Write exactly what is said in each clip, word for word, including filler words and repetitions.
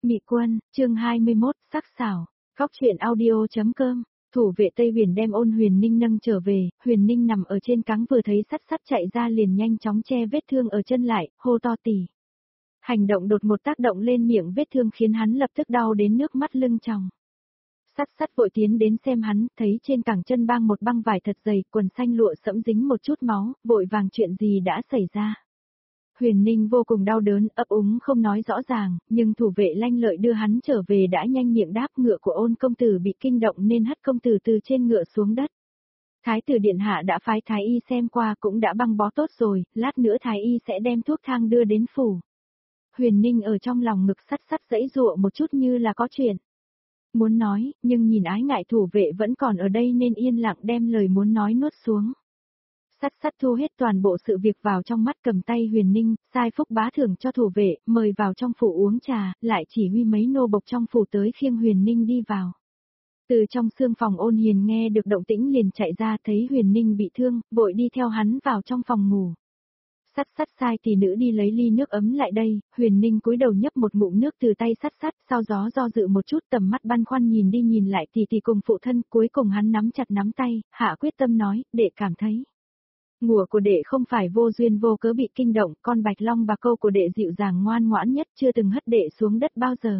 Mị Quân, chương hai mươi mốt, sắc sảo. Góc truyện audio.com. Thủ vệ Tây Huyền đem Ôn Huyền Ninh nâng trở về, Huyền Ninh nằm ở trên cáng vừa thấy sắt sắt chạy ra liền nhanh chóng che vết thương ở chân lại, hô to tỉ. Hành động đột một tác động lên miệng vết thương khiến hắn lập tức đau đến nước mắt lưng tròng. Sắt sắt vội tiến đến xem hắn, thấy trên cẳng chân băng một băng vải thật dày, quần xanh lụa sẫm dính một chút máu, vội vàng chuyện gì đã xảy ra. Huyền Ninh vô cùng đau đớn, ấp úng không nói rõ ràng, nhưng thủ vệ lanh lợi đưa hắn trở về đã nhanh miệng đáp ngựa của Ôn công tử bị kinh động nên hất công tử từ trên ngựa xuống đất. Thái tử điện hạ đã phái thái y xem qua cũng đã băng bó tốt rồi, lát nữa thái y sẽ đem thuốc thang đưa đến phủ. Huyền Ninh ở trong lòng ngực sắt sắt giãy giụa một chút như là có chuyện muốn nói, nhưng nhìn ái ngại thủ vệ vẫn còn ở đây nên yên lặng đem lời muốn nói nuốt xuống. Sắt sắt thu hết toàn bộ sự việc vào trong mắt, cầm tay Huyền Ninh, sai phúc bá thưởng cho thủ vệ, mời vào trong phủ uống trà, lại chỉ huy mấy nô bộc trong phủ tới khiêng Huyền Ninh đi vào. Từ trong xương phòng Ôn Hiền nghe được động tĩnh liền chạy ra thấy Huyền Ninh bị thương, vội đi theo hắn vào trong phòng ngủ. Sắt sắt sai tỷ nữ đi lấy ly nước ấm lại đây, Huyền Ninh cúi đầu nhấp một ngụm nước từ tay sắt sắt, sau đó do dự một chút tầm mắt băn khoăn nhìn đi nhìn lại tỷ tỷ cùng phụ thân, cuối cùng hắn nắm chặt nắm tay, hạ quyết tâm nói, đệ cảm thấy. Ngùa của đệ không phải vô duyên vô cớ bị kinh động, con bạch long bà câu của đệ dịu dàng ngoan ngoãn nhất chưa từng hất đệ xuống đất bao giờ.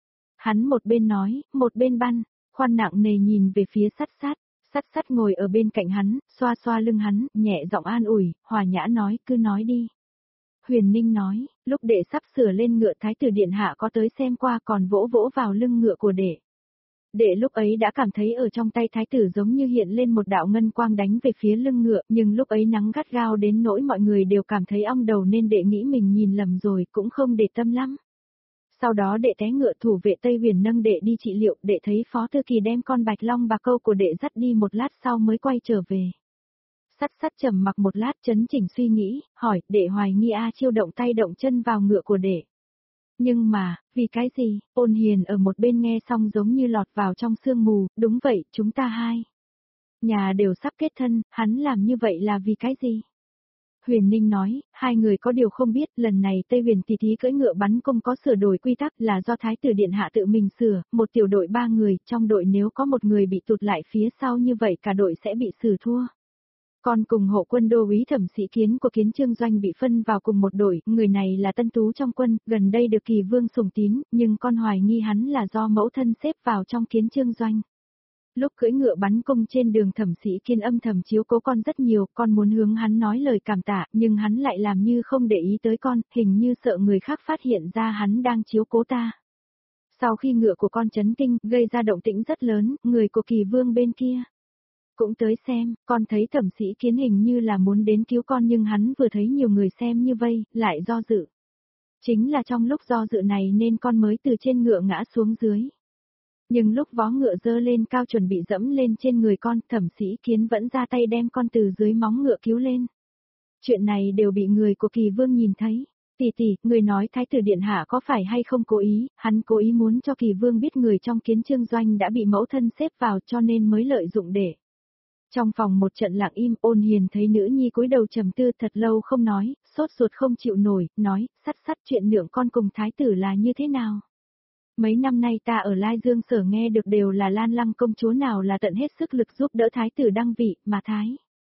Hắn một bên nói, một bên băn, khoan nặng nề nhìn về phía sắt sắt, sắt sắt ngồi ở bên cạnh hắn, xoa xoa lưng hắn, nhẹ giọng an ủi, hòa nhã nói, cứ nói đi. Huyền Ninh nói, lúc đệ sắp sửa lên ngựa thái tử điện hạ có tới xem qua còn vỗ vỗ vào lưng ngựa của đệ. Đệ lúc ấy đã cảm thấy ở trong tay thái tử giống như hiện lên một đạo ngân quang đánh về phía lưng ngựa, nhưng lúc ấy nắng gắt gao đến nỗi mọi người đều cảm thấy ong đầu nên đệ nghĩ mình nhìn lầm rồi, cũng không để tâm lắm. Sau đó đệ té ngựa, thủ vệ Tây Huyền nâng đệ đi trị liệu, đệ thấy Phó Thư Kỳ đem con bạch long bà câu của đệ dắt đi một lát sau mới quay trở về. Sắt sắt trầm mặc một lát chấn chỉnh suy nghĩ, hỏi, đệ hoài nghi A Chiêu động tay động chân vào ngựa của đệ. Nhưng mà, vì cái gì? Ôn Hiền ở một bên nghe xong giống như lọt vào trong sương mù, đúng vậy, chúng ta hai nhà đều sắp kết thân, hắn làm như vậy là vì cái gì? Huyền Ninh nói, hai người có điều không biết, lần này Tây Huyền tỷ thí cưỡi ngựa bắn cung có sửa đổi quy tắc là do Thái tử điện hạ tự mình sửa, một tiểu đội ba người, trong đội nếu có một người bị tụt lại phía sau như vậy cả đội sẽ bị xử thua. Còn cùng hộ quân đô úy Thẩm Sĩ Kiến của Kiến Trương Doanh bị phân vào cùng một đội, người này là tân tú trong quân, gần đây được Kỳ Vương sủng tín, nhưng con hoài nghi hắn là do mẫu thân xếp vào trong Kiến Trương Doanh. Lúc cưỡi ngựa bắn cung trên đường Thẩm Sĩ Kiến âm thầm chiếu cố con rất nhiều, con muốn hướng hắn nói lời cảm tạ, nhưng hắn lại làm như không để ý tới con, hình như sợ người khác phát hiện ra hắn đang chiếu cố ta. Sau khi ngựa của con chấn kinh, gây ra động tĩnh rất lớn, người của Kỳ Vương bên kia cũng tới xem, con thấy Thẩm Sĩ Kiến hình như là muốn đến cứu con nhưng hắn vừa thấy nhiều người xem như vây, lại do dự. Chính là trong lúc do dự này nên con mới từ trên ngựa ngã xuống dưới. Nhưng lúc vó ngựa dơ lên cao chuẩn bị dẫm lên trên người con, Thẩm Sĩ Kiến vẫn ra tay đem con từ dưới móng ngựa cứu lên. Chuyện này đều bị người của Kỳ Vương nhìn thấy. Tỷ tỷ, người nói Thái tử điện hạ có phải hay không cố ý, hắn cố ý muốn cho Kỳ Vương biết người trong Kiến Trương Doanh đã bị mẫu thân xếp vào cho nên mới lợi dụng để. Trong phòng một trận lặng im, Ôn Hiền thấy nữ nhi cúi đầu trầm tư thật lâu không nói, sốt ruột không chịu nổi, nói, sắt sắt chuyện nượng con cùng thái tử là như thế nào? Mấy năm nay ta ở Lai Dương Sở nghe được đều là Lan Lăng công chúa nào là tận hết sức lực giúp đỡ thái tử đăng vị, mà thái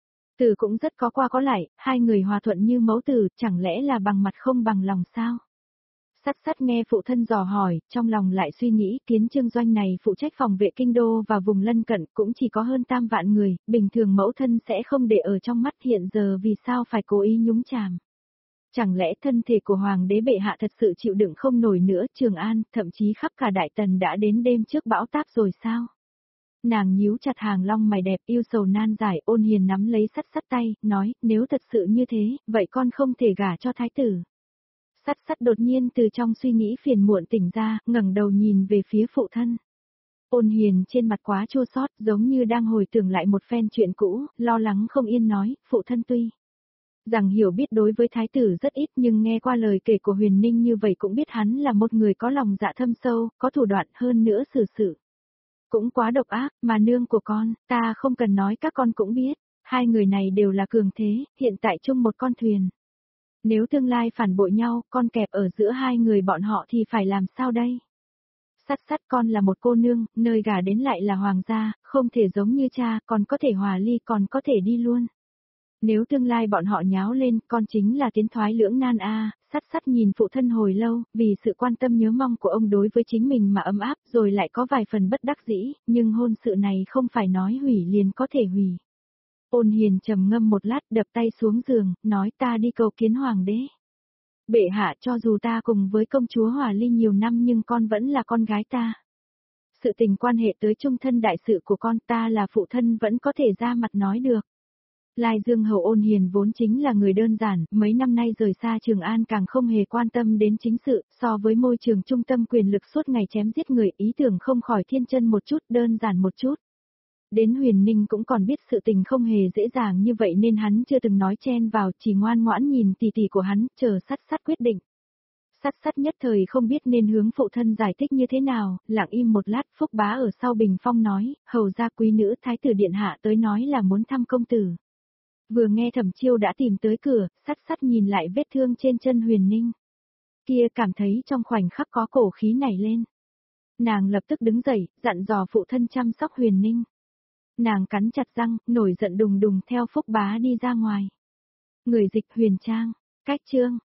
tử cũng rất có qua có lại, hai người hòa thuận như mẫu tử, chẳng lẽ là bằng mặt không bằng lòng sao? Sắt sắt nghe phụ thân dò hỏi, trong lòng lại suy nghĩ, Kiến Trương Doanh này phụ trách phòng vệ kinh đô và vùng lân cận cũng chỉ có hơn tam vạn người, bình thường mẫu thân sẽ không để ở trong mắt, hiện giờ vì sao phải cố ý nhúng chàm. Chẳng lẽ thân thể của Hoàng đế bệ hạ thật sự chịu đựng không nổi nữa, Trường An, thậm chí khắp cả Đại Tần đã đến đêm trước bão táp rồi sao? Nàng nhíu chặt hàng long mày đẹp yêu sầu nan giải. Ôn Hiền nắm lấy sắt sắt tay, nói, nếu thật sự như thế, vậy con không thể gả cho thái tử. Sắt sắt đột nhiên từ trong suy nghĩ phiền muộn tỉnh ra, ngẩng đầu nhìn về phía phụ thân. Ôn Hiền trên mặt quá chua xót, giống như đang hồi tưởng lại một phen chuyện cũ, lo lắng không yên nói, phụ thân tuy rằng hiểu biết đối với thái tử rất ít nhưng nghe qua lời kể của Huyền Ninh như vậy cũng biết hắn là một người có lòng dạ thâm sâu, có thủ đoạn hơn nữa xử sự cũng quá độc ác, mà nương của con, ta không cần nói các con cũng biết, hai người này đều là cường thế, hiện tại chung một con thuyền. Nếu tương lai phản bội nhau, con kẹp ở giữa hai người bọn họ thì phải làm sao đây? Sắt sắt con là một cô nương, nơi gả đến lại là hoàng gia, không thể giống như cha, còn có thể hòa ly, còn có thể đi luôn. Nếu tương lai bọn họ nháo lên, con chính là tiến thoái lưỡng nan a. Sắt sắt nhìn phụ thân hồi lâu, vì sự quan tâm nhớ mong của ông đối với chính mình mà ấm áp, rồi lại có vài phần bất đắc dĩ, nhưng hôn sự này không phải nói hủy liền có thể hủy. Ôn Hiền trầm ngâm một lát, đập tay xuống giường, nói ta đi cầu kiến hoàng đế. Bệ hạ, cho dù ta cùng với công chúa hòa ly nhiều năm nhưng con vẫn là con gái ta. Sự tình quan hệ tới trung thân đại sự của con, ta là phụ thân vẫn có thể ra mặt nói được. Lai Dương Hầu Ôn Hiền vốn chính là người đơn giản, mấy năm nay rời xa Trường An càng không hề quan tâm đến chính sự, so với môi trường trung tâm quyền lực suốt ngày chém giết người, ý tưởng không khỏi thiên chân một chút, đơn giản một chút. Đến Huyền Ninh cũng còn biết sự tình không hề dễ dàng như vậy nên hắn chưa từng nói chen vào, chỉ ngoan ngoãn nhìn tỷ tỷ của hắn, chờ Sắt Sắt quyết định. Sắt Sắt nhất thời không biết nên hướng phụ thân giải thích như thế nào, lặng im một lát, Phúc Bá ở sau bình phong nói, hầu gia quý nữ thái tử điện hạ tới nói là muốn thăm công tử. Vừa nghe Thẩm Chiêu đã tìm tới cửa, Sắt Sắt nhìn lại vết thương trên chân Huyền Ninh. Kia cảm thấy trong khoảnh khắc có cổ khí nảy lên. Nàng lập tức đứng dậy, dặn dò phụ thân chăm sóc Huyền Ninh. Nàng cắn chặt răng, nổi giận đùng đùng theo Phúc Bá đi ra ngoài. Người dịch Huyền Trang, cách chương.